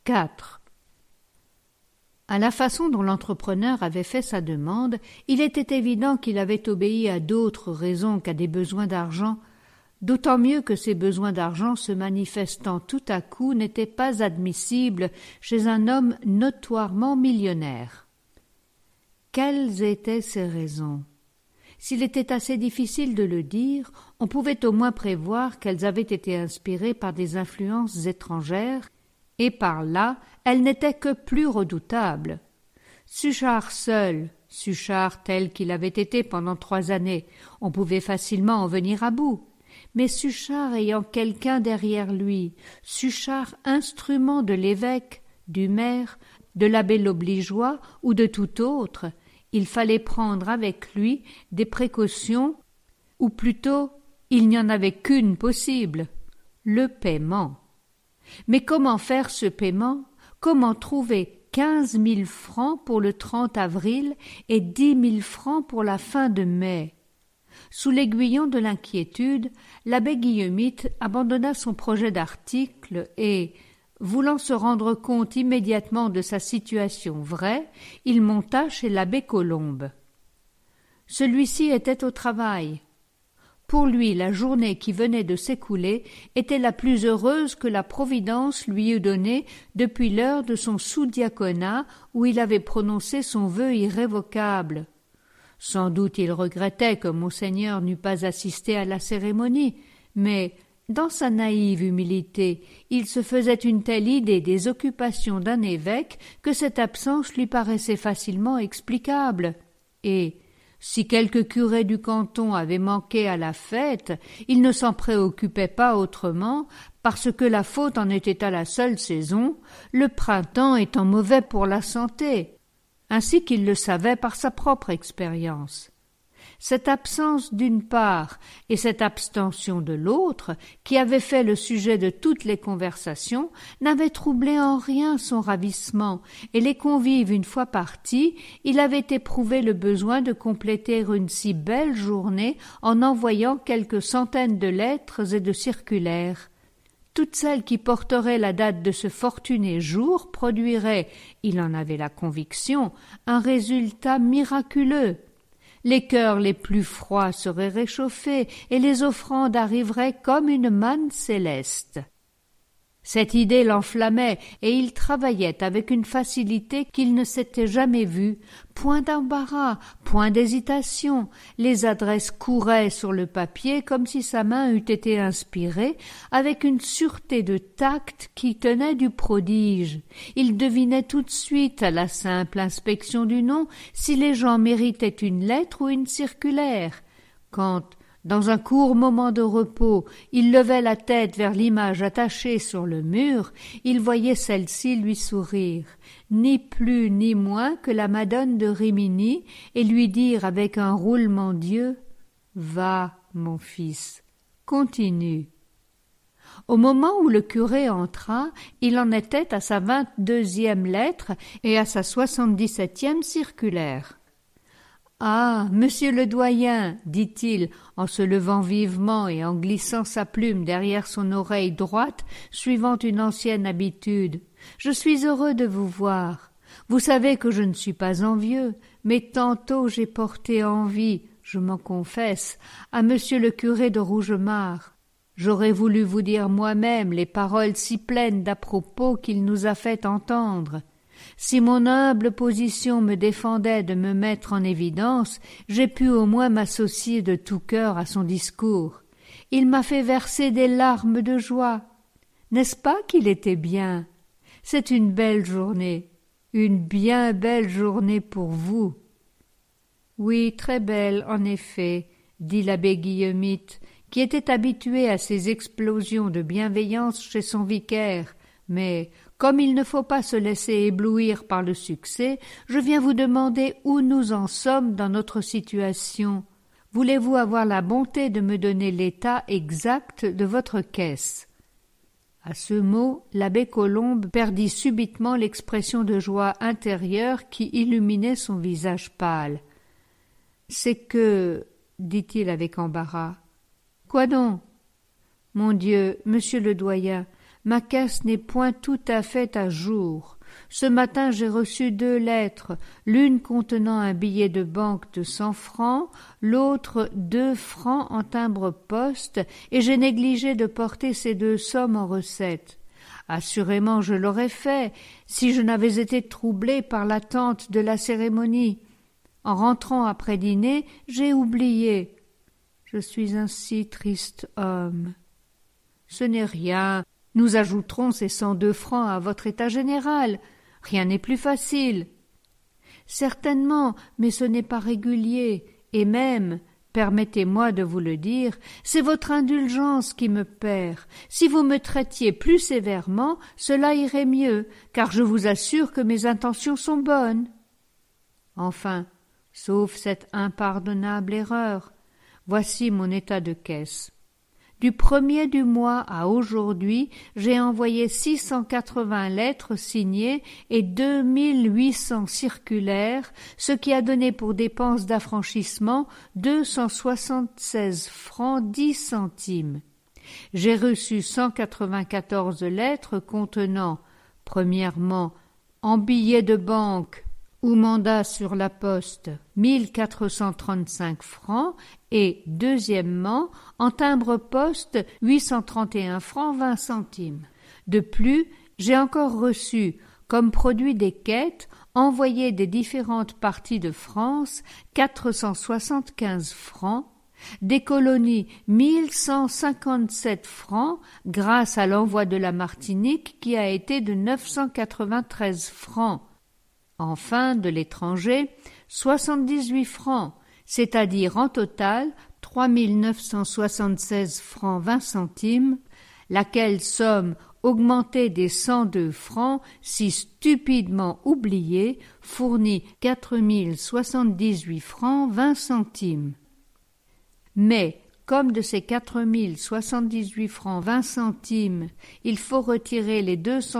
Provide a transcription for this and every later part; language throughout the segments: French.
4. À la façon dont l'entrepreneur avait fait sa demande, il était évident qu'il avait obéi à d'autres raisons qu'à des besoins d'argent, d'autant mieux que ces besoins d'argent se manifestant tout à coup n'étaient pas admissibles chez un homme notoirement millionnaire. Quelles étaient ces raisons? S'il était assez difficile de le dire, on pouvait au moins prévoir qu'elles avaient été inspirées par des influences étrangères, et par là elles n'étaient que plus redoutables. Suchard seul, Suchard tel qu'il avait été pendant 3 années, on pouvait facilement en venir à bout. Mais Suchard ayant quelqu'un derrière lui, Suchard instrument de l'évêque, du maire, de l'abbé L'Obligeois ou de tout autre, il fallait prendre avec lui des précautions, ou plutôt il n'y en avait qu'une possible, le paiement. Mais comment faire ce paiement? Comment trouver 15 000 francs pour le 30 avril et 10 000 francs pour la fin de mai? Sous l'aiguillon de l'inquiétude, l'abbé Guillemite abandonna son projet d'article et, voulant se rendre compte immédiatement de sa situation vraie, il monta chez l'abbé Colombe. Celui-ci était au travail. Pour lui, la journée qui venait de s'écouler était la plus heureuse que la Providence lui eût donnée depuis l'heure de son sous-diaconat où il avait prononcé son vœu irrévocable. Sans doute il regrettait que Monseigneur n'eût pas assisté à la cérémonie, mais, dans sa naïve humilité, il se faisait une telle idée des occupations d'un évêque que cette absence lui paraissait facilement explicable. Et, si quelque curé du canton avait manqué à la fête, il ne s'en préoccupait pas autrement, parce que la faute en était à la seule saison, le printemps étant mauvais pour la santé, ainsi qu'il le savait par sa propre expérience. Cette absence d'une part et cette abstention de l'autre, qui avait fait le sujet de toutes les conversations, n'avaient troublé en rien son ravissement, et les convives une fois partis, il avait éprouvé le besoin de compléter une si belle journée en envoyant quelques centaines de lettres et de circulaires. Toutes celles qui porteraient la date de ce fortuné jour produiraient, il en avait la conviction, un résultat miraculeux. Les cœurs les plus froids seraient réchauffés et les offrandes arriveraient comme une manne céleste. Cette idée l'enflammait et il travaillait avec une facilité qu'il ne s'était jamais vue. Point d'embarras, point d'hésitation. Les adresses couraient sur le papier comme si sa main eût été inspirée, avec une sûreté de tact qui tenait du prodige. Il devinait tout de suite, à la simple inspection du nom, si les gens méritaient une lettre ou une circulaire. Quand, dans un court moment de repos, il levait la tête vers l'image attachée sur le mur, il voyait celle-ci lui sourire, ni plus ni moins que la Madone de Rimini, et lui dire avec un roulement d'yeux « Va, mon fils, continue ». Au moment où le curé entra, il en était à sa 22e lettre et à sa 77e circulaire. « Ah, monsieur le doyen, dit-il, en se levant vivement et en glissant sa plume derrière son oreille droite, suivant une ancienne habitude, je suis heureux de vous voir. Vous savez que je ne suis pas envieux, mais tantôt j'ai porté envie, je m'en confesse, à monsieur le curé de Rougemare. J'aurais voulu vous dire moi-même les paroles si pleines d'à-propos qu'il nous a fait entendre. Si mon humble position me défendait de me mettre en évidence, j'ai pu au moins m'associer de tout cœur à son discours. Il m'a fait verser des larmes de joie. N'est-ce pas qu'il était bien? C'est une belle journée, une bien belle journée pour vous. Oui, très belle, en effet, dit l'abbé Guillemite, qui était habitué à ces explosions de bienveillance chez son vicaire, mais comme il ne faut pas se laisser éblouir par le succès, je viens vous demander où nous en sommes dans notre situation. Voulez-vous avoir la bonté de me donner l'état exact de votre caisse? À ce mot, l'abbé Colombe perdit subitement l'expression de joie intérieure qui illuminait son visage pâle. « C'est que... » dit-il avec embarras. « Quoi donc ? Mon Dieu, monsieur le doyen, Ma caisse n'est point tout à fait à jour. Ce matin j'ai reçu 2 lettres, l'une contenant un billet de banque de 100 francs, l'autre 2 francs en timbre-poste, et j'ai négligé de porter ces 2 sommes en recette. Assurément je l'aurais fait, si je n'avais été troublé par l'attente de la cérémonie. En rentrant après dîner, j'ai oublié. Je suis un si triste homme. Ce n'est rien. Nous ajouterons ces 102 francs à votre état général. Rien n'est plus facile. Certainement, mais ce n'est pas régulier, et même, permettez-moi de vous le dire, c'est votre indulgence qui me perd. Si vous me traitiez plus sévèrement, cela irait mieux, car je vous assure que mes intentions sont bonnes. Enfin, sauf cette impardonnable erreur, voici mon état de caisse. Du 1er du mois à aujourd'hui, j'ai envoyé 680 lettres signées et 2800 circulaires, ce qui a donné pour dépenses d'affranchissement 276 francs 10 centimes. J'ai reçu 194 lettres contenant, premièrement, en billets de banque ou mandat sur la poste 1435 francs et deuxièmement en timbre-poste 831 francs 20 centimes. De plus, j'ai encore reçu, comme produit des quêtes envoyées des différentes parties de France, 475 francs, des colonies 1157 francs grâce à l'envoi de la Martinique qui a été de 993 francs. Enfin, de l'étranger, 78 francs, c'est-à-dire en total 3976 francs 20 centimes, laquelle somme augmentée des 102 francs si stupidement oubliée fournit 4078 francs 20 centimes. Mais, comme de ces 4078 francs 20 centimes, il faut retirer les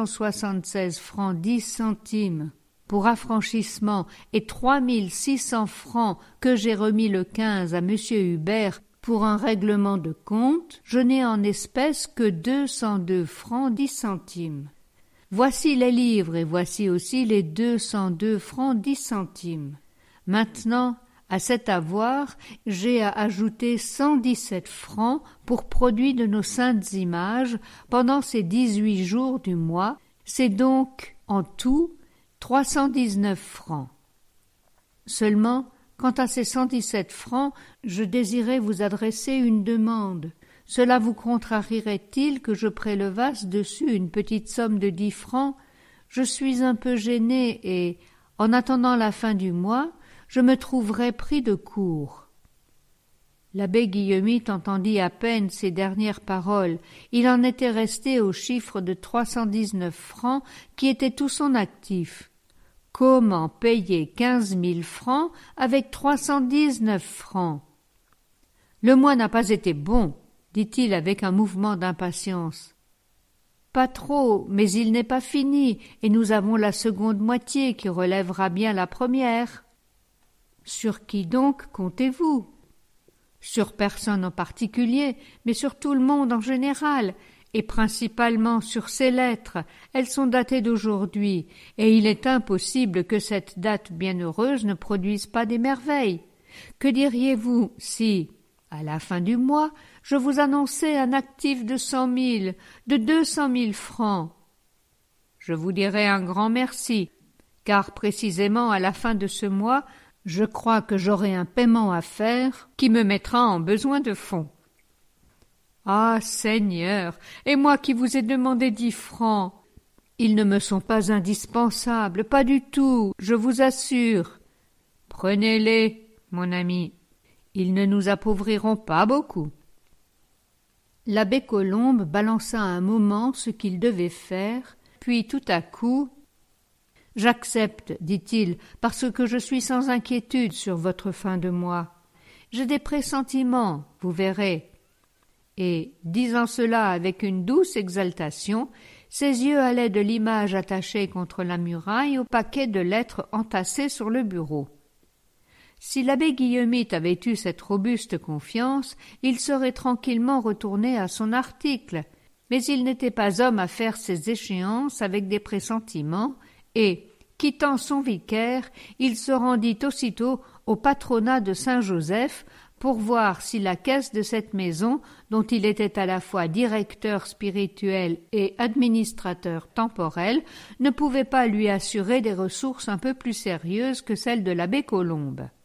276 francs 10 centimes pour affranchissement et 3600 francs que j'ai remis le 15 à M. Hubert pour un règlement de compte, je n'ai en espèces que 202 francs 10 centimes. Voici les livres et voici aussi les 202 francs 10 centimes. Maintenant, à cet avoir, j'ai à ajouter 117 francs pour produit de nos saintes images pendant ces 18 jours du mois. C'est donc, en tout, 319 francs. Seulement, quant à ces 117 francs, je désirais vous adresser une demande. Cela vous contrarierait-il que je prélevasse dessus une petite somme de 10 francs? Je suis un peu gêné et, en attendant la fin du mois, je me trouverais pris de court. L'abbé Guillemite entendit à peine ces dernières paroles. Il en était resté au chiffre de 319 francs qui était tout son actif. Comment payer 15 000 francs avec 319 francs? Le mois n'a pas été bon, dit-il avec un mouvement d'impatience. Pas trop, mais il n'est pas fini, et nous avons la seconde moitié qui relèvera bien la première. Sur qui donc comptez-vous? Sur personne en particulier, mais sur tout le monde en général, et principalement sur ces lettres. Elles sont datées d'aujourd'hui, et il est impossible que cette date bienheureuse ne produise pas des merveilles. Que diriez-vous si, à la fin du mois, je vous annonçais un actif de 100 000, de 200 000 francs? Je vous dirais un grand merci, car précisément à la fin de ce mois, je crois que j'aurai un paiement à faire qui me mettra en besoin de fonds. Ah, Seigneur, et moi qui vous ai demandé 10 francs. Ils ne me sont pas indispensables, pas du tout, je vous assure. Prenez-les, mon ami. Ils ne nous appauvriront pas beaucoup. L'abbé Colombe balança un moment ce qu'il devait faire, puis tout à coup, « J'accepte, dit-il, parce que je suis sans inquiétude sur votre fin de mois. J'ai des pressentiments, vous verrez. » Et, disant cela avec une douce exaltation, ses yeux allaient de l'image attachée contre la muraille au paquet de lettres entassées sur le bureau. Si l'abbé Guillemite avait eu cette robuste confiance, il serait tranquillement retourné à son article. Mais il n'était pas homme à faire ses échéances avec des pressentiments, et, quittant son vicaire, il se rendit aussitôt au patronat de Saint-Joseph pour voir si la caisse de cette maison, dont il était à la fois directeur spirituel et administrateur temporel, ne pouvait pas lui assurer des ressources un peu plus sérieuses que celles de l'abbé Colombe.